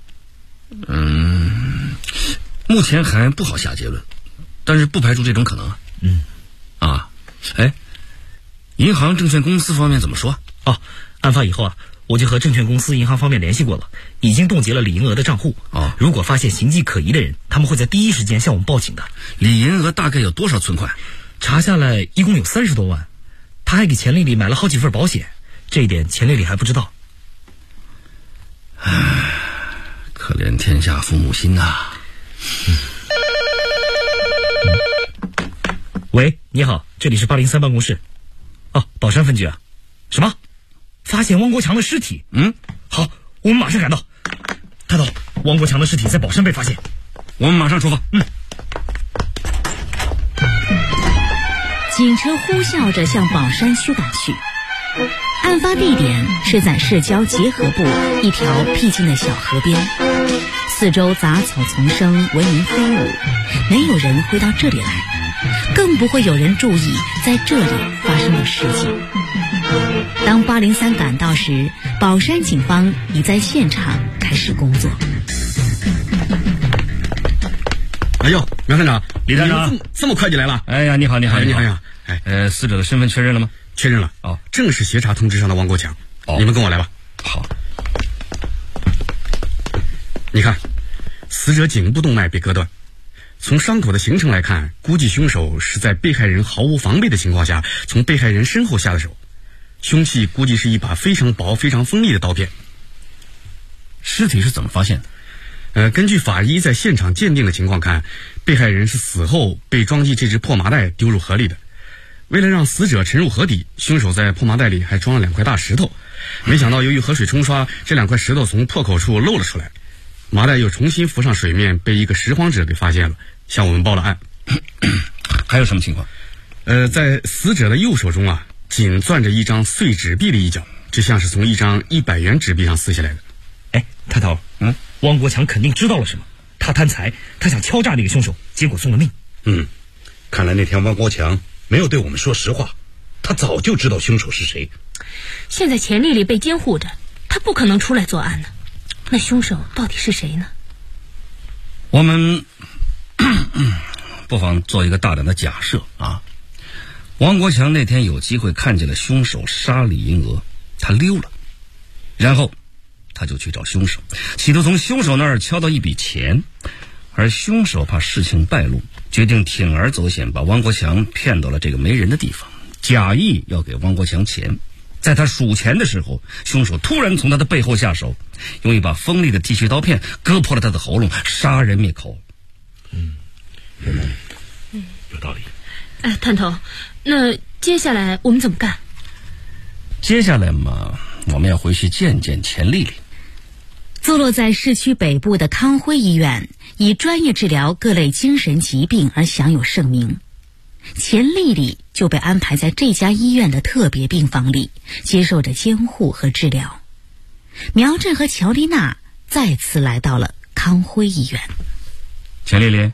M: 目前还不好下结论，但是不排除这种可能啊。银行证券公司方面怎么说？
P: 案发以后啊，我就和证券公司银行方面联系过了，已经冻结了李银娥的账户。如果发现形迹可疑的人，他们会在第一时间向我们报警的。
M: 李银娥大概有多少存款？
P: 查下来一共有30多万，他还给钱丽丽买了好几份保险，这一点钱丽丽还不知道。
M: 可怜天下父母心呐。
P: 喂，你好，这里是803办公室。宝山分局啊。什么？发现汪国强的尸体？好，我们马上赶到。探头，汪国强的尸体在宝山被发现，
M: 我们马上出发。
L: 警车呼啸着向宝山区赶去。案发地点是在市郊结合部一条僻静的小河边，四周杂草丛生，蚊蝇飞舞，没有人会到这里来，更不会有人注意在这里发生的事情。当803赶到时，宝山警方已在现场开始工作。
R: 哎呦，苗探长，
M: 李探长，
R: 这么快就来了？
M: 哎呀，你好。死者的身份确认了吗？
R: 确认了。正是协查通知上的汪国强。你们跟我来吧。
M: 好。
R: 你看，死者颈部动脉被割断，从伤口的形成来看，估计凶手是在被害人毫无防备的情况下，从被害人身后下的手。凶器估计是一把非常薄、非常锋利的刀片。
M: 尸体是怎么发现
R: 的？根据法医在现场鉴定的情况看，被害人是死后被装进这只破麻袋丢入河里的。为了让死者沉入河底，凶手在破麻袋里还装了2块大石头。没想到由于河水冲刷，这2块石头从破口处漏了出来，麻袋又重新浮上水面，被一个拾荒者给发现了，向我们报了案。
M: 还有什么情况？
R: 在死者的右手中啊，紧攥着一张碎纸币的一角，这像是从一张100元纸币上撕下来的。
P: 探头，汪国强肯定知道了什么，他贪财，他想敲诈那个凶手，结果送了命。
S: 看来那天汪国强没有对我们说实话，他早就知道凶手是谁。
O: 现在钱丽丽被监护着，他不可能出来作案呢。那凶手到底是谁呢？
M: 我们不妨做一个大胆的假设啊。汪国强那天有机会看见了凶手杀李银娥，他溜了，然后他就去找凶手，企图从凶手那儿敲到一笔钱，而凶手怕事情败露，决定铤而走险，把汪国强骗到了这个没人的地方，假意要给汪国强钱。在他数钱的时候，凶手突然从他的背后下手，用一把锋利的剃须刀片割破了他的喉咙，杀人灭口。
S: 有道理。
O: 探头，那接下来我们怎么干？
M: 接下来嘛，我们要回去见见钱丽丽。
L: 坐落在市区北部的康辉医院，以专业治疗各类精神疾病而享有盛名。钱丽丽就被安排在这家医院的特别病房里，接受着监护和治疗。苗振和乔丽娜再次来到了康辉医院。
M: 钱丽丽，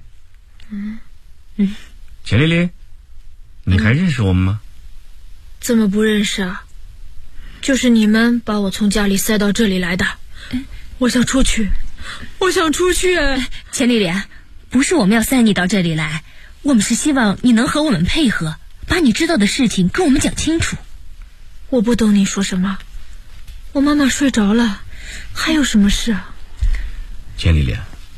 M: 钱丽丽，你还认识我们吗？
E: 怎么不认识啊？
T: 就是你们把我从家里塞到这里来的。我想出去，我想出去。
L: 钱丽丽，不是我们要塞你到这里来，我们是希望你能和我们配合，把你知道的事情跟我们讲清楚。
T: 我不懂你说什么，我妈妈睡着了，还有什么事啊？
M: 钱丽丽，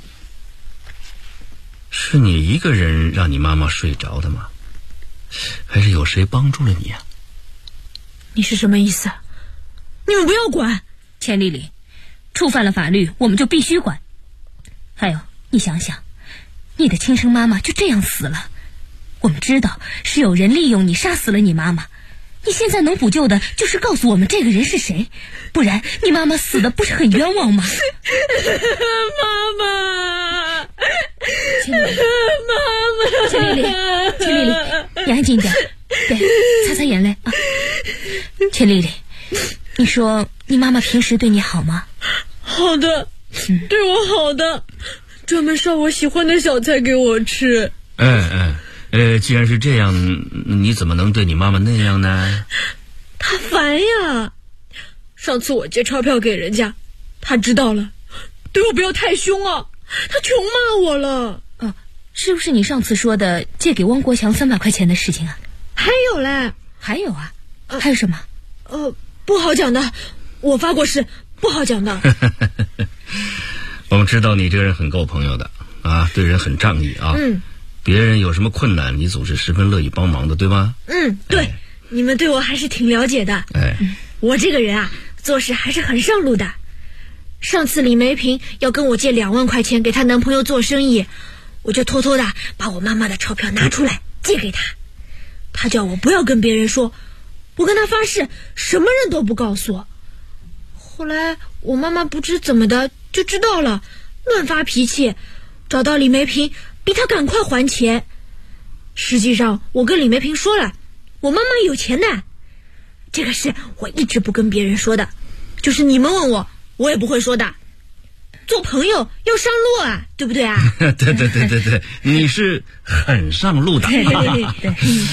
M: 是你一个人让你妈妈睡着的吗？还是有谁帮助了你啊？
T: 你是什么意思？你们不要管。
L: 钱丽丽，触犯了法律，我们就必须管。还有，你想想，你的亲生妈妈就这样死了，我们知道是有人利用你杀死了你妈妈，你现在能补救的就是告诉我们这个人是谁，不然你妈妈死的不是很冤枉吗？
T: 妈妈，
L: 钱丽丽，
T: 妈妈，
L: 钱丽丽，钱丽丽，你安静点，对，擦擦眼泪啊。钱丽丽，你说你妈妈平时对你好吗？
T: 好的，对我好的，专门烧我喜欢的小菜给我吃。
M: 既然是这样，你怎么能对你妈妈那样呢？
T: 她烦呀，上次我借钞票给人家，她知道了，对我不要太凶啊，她穷骂我了。
L: 是不是你上次说的借给汪国强300块钱的事情啊？
T: 还有嘞。
L: 还有啊？还有什么？
T: 不好讲的，我发过誓，不好讲的。
M: 我们知道你这个人很够朋友的啊，对人很仗义啊。别人有什么困难，你总是十分乐意帮忙的，对吗？
T: 对，你们对我还是挺了解的。我这个人啊，做事还是很上路的。上次李梅萍要跟我借2万块钱给她男朋友做生意，我就偷偷的把我妈妈的钞票拿出来借给她。她叫我不要跟别人说，我跟她发誓什么人都不告诉。后来我妈妈不知怎么的就知道了，乱发脾气，找到李梅萍逼她赶快还钱。实际上我跟李梅萍说了，我妈妈有钱的，这个事我一直不跟别人说的，就是你们问我，我也不会说的。做朋友要上路啊，对不对啊？
M: 对，你是很上路的。
T: 对。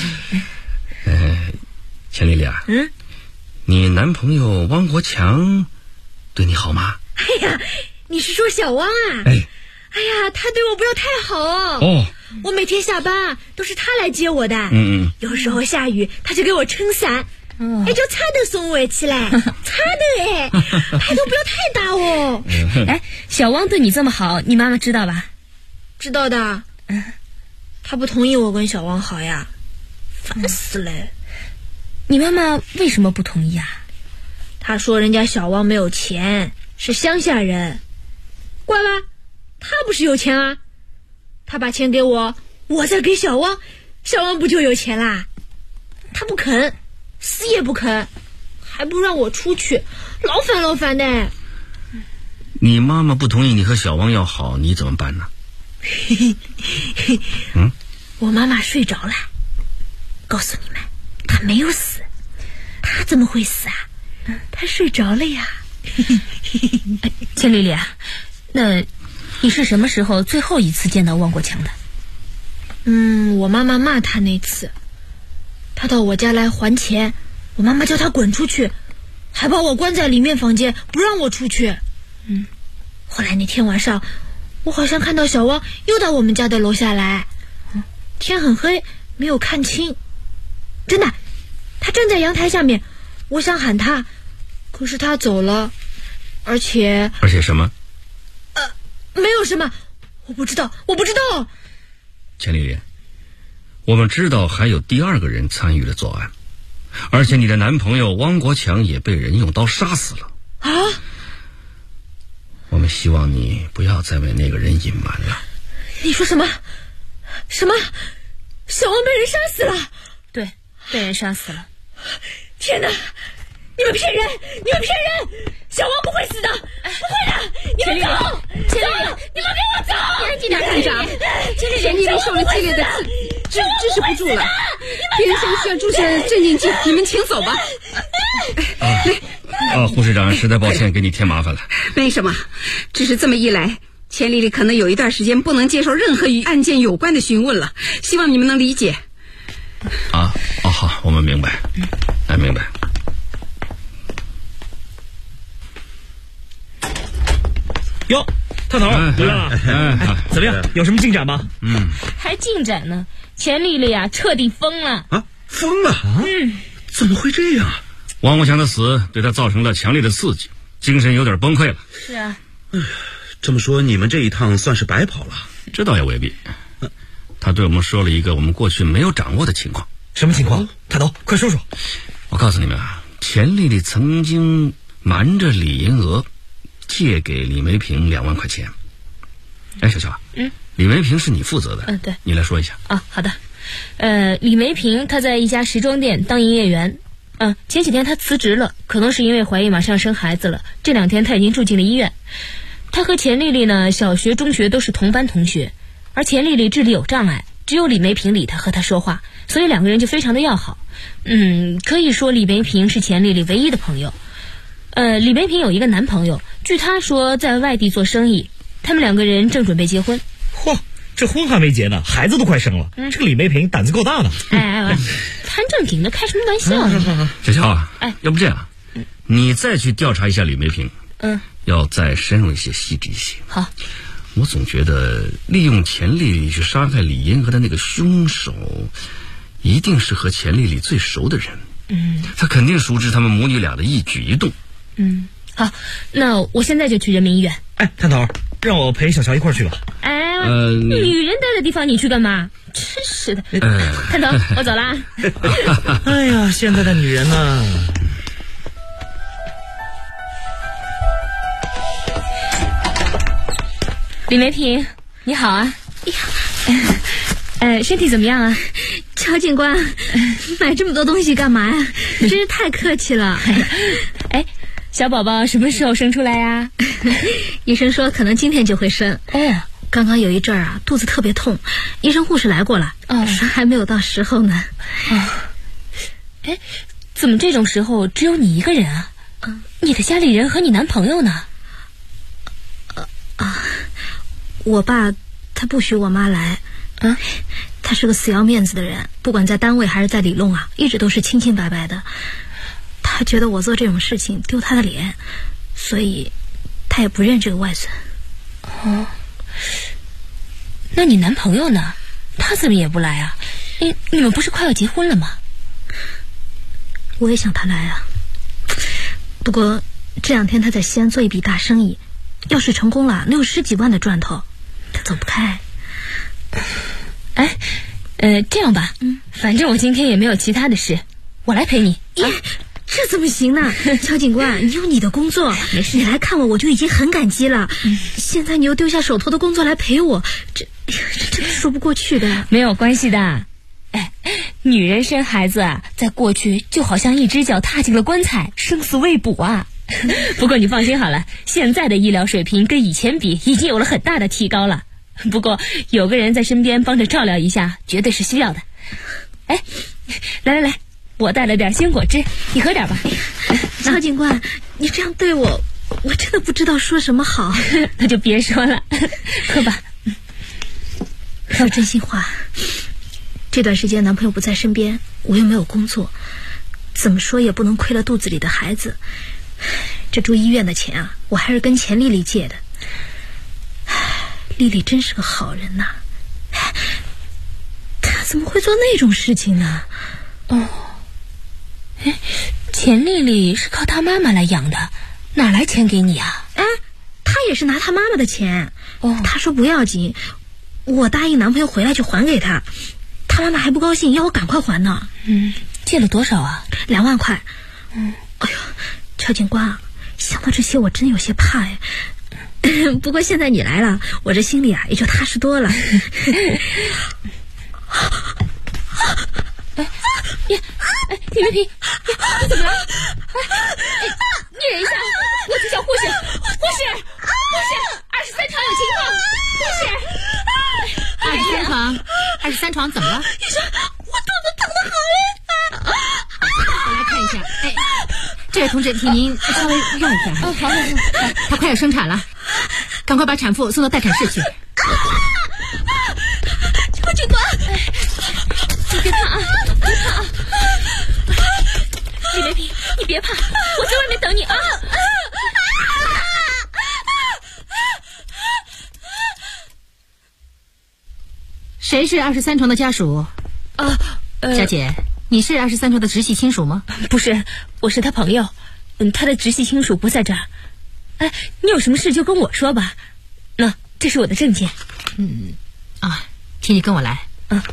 M: 钱丽丽啊，你男朋友汪国强对你好吗？
T: 哎呀，你是说小汪啊？哎呀，他对我不要太好哦。我每天下班啊都是他来接我的。有时候下雨他就给我撑伞。就擦的送我起来，擦的还都不要太大哦。
L: 小汪对你这么好，你妈妈知道吧？
T: 知道的。他不同意我跟小汪好呀，烦死了。
L: 你妈妈为什么不同意啊？
T: 她说人家小汪没有钱，是乡下人。怪吧，他不是有钱啊？他把钱给我，我再给小汪，小汪不就有钱啦？他不肯，死也不肯，还不让我出去，老烦的。
M: 你妈妈不同意你和小汪要好，你怎么办呢？
T: 我妈妈睡着了，告诉你们，她没有死。她怎么会死啊？她睡着了呀。
L: 钱丽丽啊，那你是什么时候最后一次见到汪国强的？
T: 我妈妈骂他那次，他到我家来还钱，我妈妈叫他滚出去，还把我关在里面房间不让我出去。后来那天晚上，我好像看到小汪又到我们家的楼下来，天很黑，没有看清。真的，他站在阳台下面，我想喊他，可是他走了，而且
M: 什么？
T: 没有什么，我不知道。
M: 钱丽丽，我们知道还有第2个人参与了作案，而且你的男朋友汪国强也被人用刀杀死了。我们希望你不要再为那个人隐瞒了。
T: 你说什么？小汪被人杀死了？
L: 对，被人杀死了。
T: 天哪！你们骗人！小汪不会死的，不会的！你们走！
L: 钱丽丽，
T: 你们给我走！
U: 你安静点，探长。钱丽丽受了激烈的支持不住了，别人需要注射镇静剂，你们请走吧。
M: 护士长，实在抱歉给你添麻烦了。
U: 没什么，只是这么一来，钱丽丽可能有一段时间不能接受任何与案件有关的询问了，希望你们能理解。
M: 好，我们明白。明白。
P: 哟，探头回来了，怎么样？有什么进展吗？
F: 还进展呢。钱丽丽啊，彻底疯了
S: 啊！疯了？怎么会这样？
M: 王国强的死对他造成了强烈的刺激，精神有点崩溃了。
F: 是啊。
S: 这么说你们这一趟算是白跑了？
M: 这倒也未必。他对我们说了一个我们过去没有掌握的情况。
P: 什么情况？探头，快说说。
M: 我告诉你们啊，钱丽丽曾经瞒着李银娥借给李梅萍2万块钱。哎，小乔，李梅萍是你负责的，
F: 对，
M: 你来说一下。
F: 好的。李梅萍她在一家时装店当营业员。前几天她辞职了，可能是因为怀孕马上要生孩子了。这2天她已经住进了医院。她和钱丽丽呢，小学、中学都是同班同学，而钱丽丽智力有障碍，只有李梅萍理她和她说话，所以2个人就非常的要好。可以说李梅萍是钱丽丽唯一的朋友。李梅萍有一个男朋友，据她说在外地做生意，他们2个人正准备结婚。
P: 嚯，这婚还没结呢，孩子都快生了。这个李梅萍胆子够大的。
F: 谈正经的，开什么玩笑呢？
M: 小乔啊，要不这样，你再去调查一下李梅萍。要再深入一些，细致一些。
F: 好。
M: 我总觉得利用钱丽丽去杀害李银娥的那个凶手，一定是和钱丽丽最熟的人。他肯定熟知他们母女俩的一举一动。
F: 好，那我现在就去人民医院。
P: 探头，让我陪小乔一块儿去吧。
F: 女人待的地方你去干嘛？真是的。探头，我走啦。
P: 哎呀，现在的女人呢？
F: 李梅萍，你好啊！身体怎么样啊？
T: 乔警官，买这么多东西干嘛呀？真是太客气了。
F: 小宝宝什么时候生出来呀？
T: 医生说可能今天就会生。刚刚有一阵儿啊，肚子特别痛，医生护士来过了，说还没有到时候呢。
F: 怎么这种时候只有你一个人啊？你的家里人和你男朋友呢？
T: 我爸他不许我妈来。他是个死要面子的人，不管在单位还是在里弄啊，一直都是清清白白的。他觉得我做这种事情丢他的脸，所以他也不认这个外孙。
F: 那你男朋友呢？他怎么也不来啊？你们不是快要结婚了吗？
T: 我也想他来啊，不过这2天他在西安做一笔大生意，要是成功了，能有10几万的赚头，他走不开。
F: 这样吧，反正我今天也没有其他的事，我来陪你。
T: 这怎么行呢？乔警官，你有你的工作，没事，你来看我就已经很感激了。现在你又丢下手头的工作来陪我，这真是说不过去的。
F: 没有关系的。女人生孩子啊，在过去就好像一只脚踏进了棺材，生死未卜啊。不过你放心好了，现在的医疗水平跟以前比已经有了很大的提高了。不过有个人在身边帮着照料一下，绝对是需要的。来，我带了点鲜果汁，你喝点吧。
T: 乔警官，你这样对我真的不知道说什么好。
F: 那就别说了，喝吧。
T: 说真心话，这段时间男朋友不在身边，我又没有工作，怎么说也不能亏了肚子里的孩子。这住医院的钱啊，我还是跟钱丽丽借的。丽丽真是个好人呐，她怎么会做那种事情呢？
F: 钱丽丽是靠她妈妈来养的，哪来钱给你啊？
T: 她也是拿她妈妈的钱。她说不要紧，我答应男朋友回来就还给她。她妈妈还不高兴，要我赶快还呢。
F: 借了多少啊
T: ？2万块。哎呦，乔警官，想到这些我真有些怕呀。不过现在你来了，我这心里啊也就踏实多了。
F: 李梅萍，你怎么了？你忍一下，我去叫护士。护士，23床有情况。护士
V: ，23床，23床怎么了？
T: 医生，我肚子疼得很。
V: 我来看一下。这位同志，请您稍微让一下。
F: 好，
V: 她快要生产了，赶快把产妇送到待产室去。
T: 乔警官，
F: 你别怕啊，别怕啊！李梅萍，你别怕，我在外面等你啊！
V: 谁是23床的家属？小姐，你是23床的直系亲属吗？
F: 不是，我是他朋友。他的直系亲属不在这儿。哎，你有什么事就跟我说吧。那这是我的证件。
V: 请你跟我来。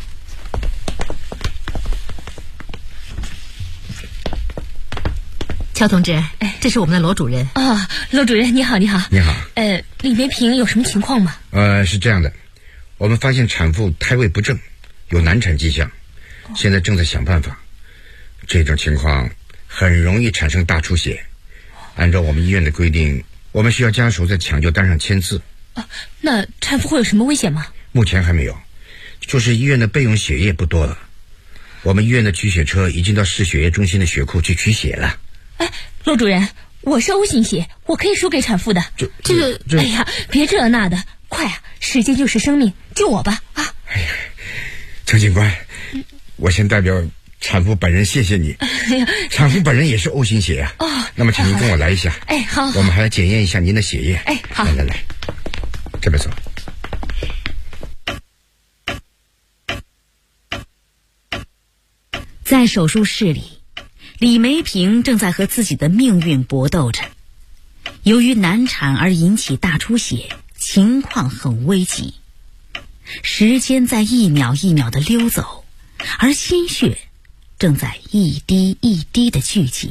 V: 乔同志，这是我们的罗主任。
F: 罗主任你好，你好。
C: 你好。
F: 李梅萍有什么情况吗？
C: 是这样的，我们发现产妇胎位不正，有难产迹象，现在正在想办法。这种情况很容易产生大出血，按照我们医院的规定，我们需要家属在抢救单上签字。
F: 那产妇会有什么危险吗？
C: 目前还没有，就是医院的备用血液不多了。我们医院的取血车已经到市血液中心的血库去取血了。
F: 罗主任，我是 O 型血，我可以输给产妇的。
C: 这
F: 哎呀，别这那的，快啊！时间就是生命，救我吧！
C: 哎呀，邱警官，我先代表产妇本人谢谢你。产妇本人也是 O 型血呀。那么请您跟我来一下。
F: 好。
C: 我们还要检验一下您的血液。
F: 好。
C: 来，这边走。
L: 在手术室里，李梅萍正在和自己的命运搏斗着。由于难产而引起大出血，情况很危急。时间在一秒一秒地溜走，而鲜血正在一滴一滴地聚集。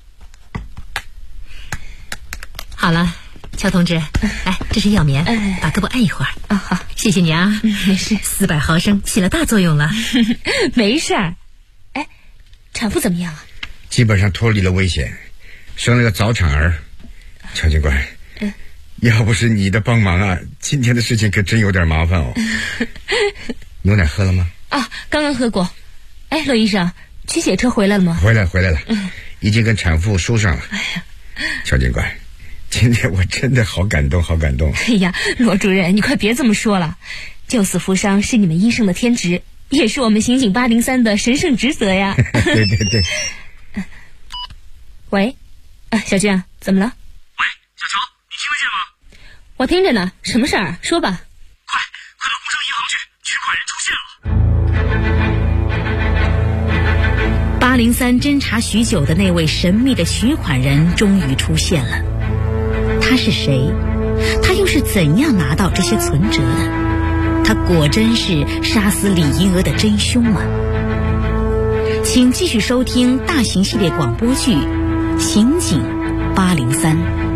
V: 好了，乔同志，来，这是药棉，把胳膊按一会儿。好，谢谢你啊。
F: 没事
V: ，400毫升起了大作用了。
F: 没事儿。产妇怎么样啊？
C: 基本上脱离了危险，生了个早产儿。乔警官，要不是你的帮忙啊，今天的事情可真有点麻烦哦。牛奶喝了吗？
F: 刚刚喝过。罗医生，取血车回来了吗？
C: 回来了，已经跟产妇输上了。乔警官，今天我真的好感动，好感动。
F: 哎呀，罗主任，你快别这么说了，救死扶伤是你们医生的天职，也是我们刑警803的神圣职责呀。
C: 对。
F: 喂，小娟，怎么了？
P: 喂，小乔，你听得见吗？
F: 我听着呢，什么事儿？说吧。
P: 快到工商银行去，取款人出现了。
L: 803侦查许久的那位神秘的取款人终于出现了。他是谁？他又是怎样拿到这些存折的？他果真是杀死李银娥的真凶吗？请继续收听大型系列广播剧《刑警803》。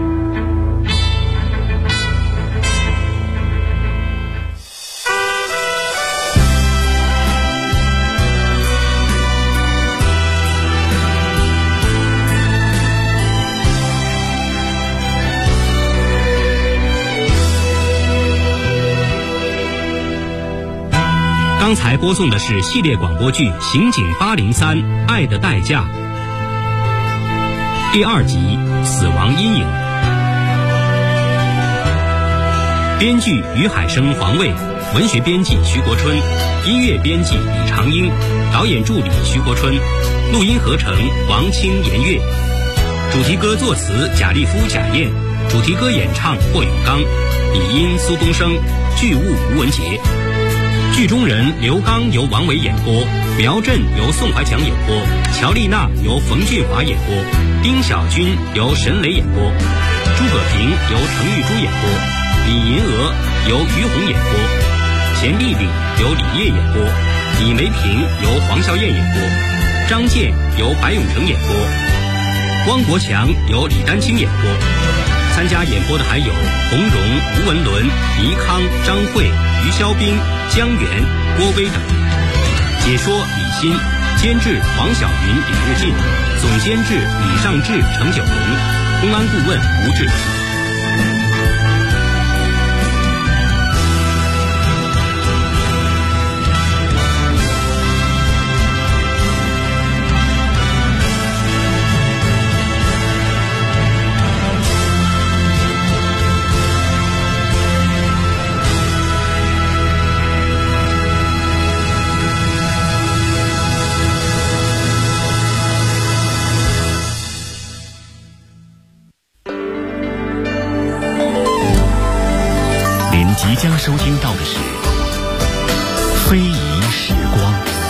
J: 刚才播送的是系列广播剧《刑警803爱的代价》第2集《死亡阴影》。编剧于海生、黄卫，文学编辑徐国春，音乐编辑李长英，导演助理徐国春，录音合成王清、严月，主题歌作词贾立夫、贾燕，主题歌演唱霍永刚，拟音苏东升，剧务吴文杰。剧中人刘刚由王维演播，苗振由宋怀强演播，乔丽娜由冯俊华演播，丁小军由沈磊演播，诸葛平由程玉珠演播，李银娥由于红演播，钱丽丽由李烨演播，李梅萍由黄笑燕演播，张健由白永成演播，汪国强由李丹青演播。参加演播的还有洪荣、吴文伦、倪康、张慧、于肖斌、江源、郭威等。解说李欣，监制王晓云、李日进，总监制李尚志、程九龙，公安顾问吴志。
A: 即将收听到的是非遗时光。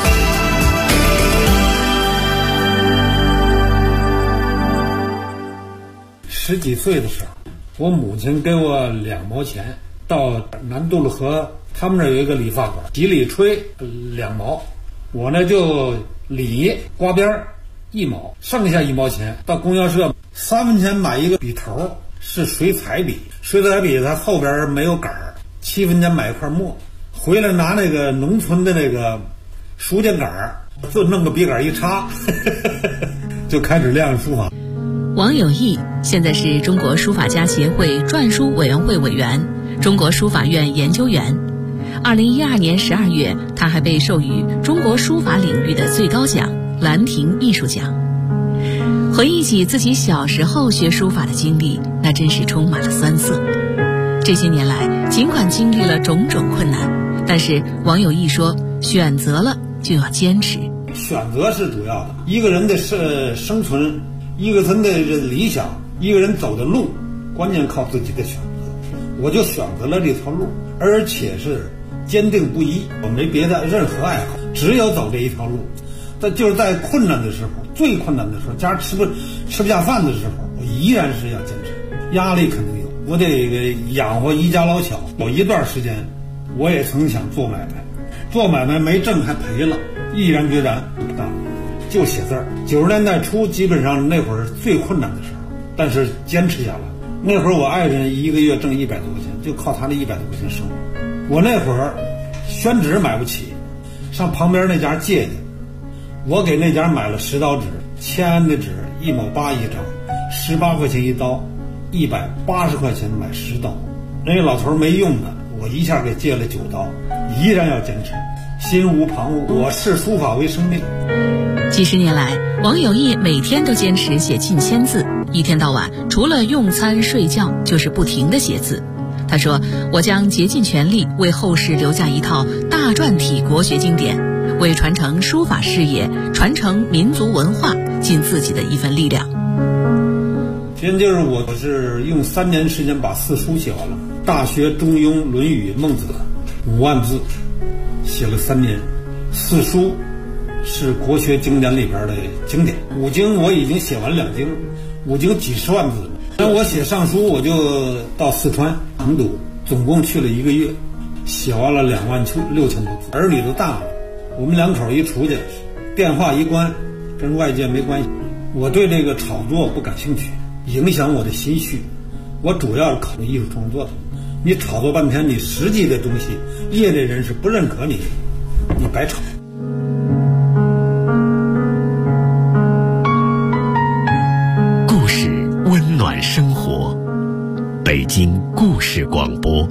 D: 10几岁的时候，我母亲给我2毛钱，到南渡路河他们那儿有一个理发馆，洗理吹2毛，我呢就理刮边1毛，剩下1毛钱到供销社3分钱买一个笔头，是水彩笔，水彩笔它后边没有杆儿，7分钱买一块墨，回来拿那个农村的那个书架杆儿，就弄个笔杆一插就开始练书法。
L: 王有义现在是中国书法家协会篆书委员会委员、中国书法院研究员。2012年12月，他还被授予中国书法领域的最高奖兰亭艺术奖。回忆起自己小时候学书法的经历，那真是充满了酸涩。这些年来，尽管经历了种种困难，但是王有义说，选择了就要坚持。
D: 选择是主要的，一个人的生存，一个人的理想，一个人走的路，关键靠自己的选择。我就选择了这条路，而且是坚定不移，我没别的任何爱好，只有走这一条路。但就是在困难的时候，最困难的时候，家吃不下饭的时候，我依然是要坚持。压力肯定有，我得养活一家老小。有一段时间，我也曾想做买卖，做买卖没挣还赔了，毅然决然不干，就写字儿。90年代初，基本上那会儿最困难的时候，但是坚持下来。那会儿我爱人一个月挣100多块钱，就靠他那100多块钱生活。我那会儿宣纸买不起，上旁边那家借去，我给那家买了10刀纸，签安的纸1毛8一张，18块钱一刀，180块钱买10刀。那个老头没用的，我一下给借了9刀，依然要坚持，心无旁骛。我视书法为生命。
L: 几十年来，王有义每天都坚持写近1000字，一天到晚除了用餐睡觉就是不停地写字。他说，我将竭尽全力为后世留下一套大篆体国学经典，为传承书法事业、传承民族文化尽自己的一份力量。
D: 现就是我是用3年时间把4书写完了，《大学》《中庸》《论语》《孟子》5万字，写了3年。4书是国学经典里边的经典，5经我已经写完2经，5经几十万字了。那我写上书，我就到四川成都，总共去了1个月，写完了26000多字。儿女都大了，我们2口一出去，电话一关，跟外界没关系。我对这个炒作不感兴趣，影响我的心绪。我主要是考虑艺术创作的。你炒作半天，你实际的东西，业内人士不认可你，你白炒。
A: 故事温暖生活，北京故事广播。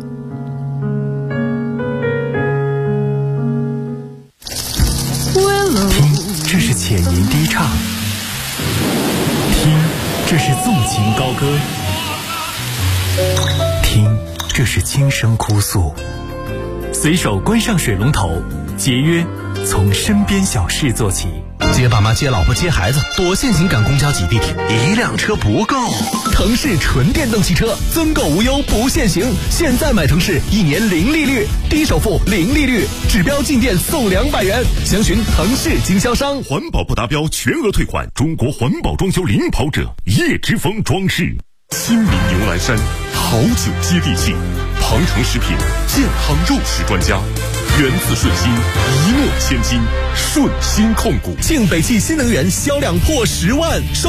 A: 听，这是浅吟低唱；听，这是纵情高歌；听，这是轻声哭诉。随手关上水龙头，节约从身边小事做起。
H: 接爸妈、接老婆、接孩子，多限行赶公交挤地铁，1辆车不够。
A: 腾势纯电动汽车，增购无忧不限行。现在买腾势，1年0利率，低首付0利率，指标进店送200元。详询腾势经销商。
B: 环保不达标全额退款，中国环保装修领跑者叶之峰装饰。新民牛栏山，好酒接地气。庞城食品健康肉食专家，源自顺心，一诺千金，顺心控股。
A: 庆北汽新能源销量破10万。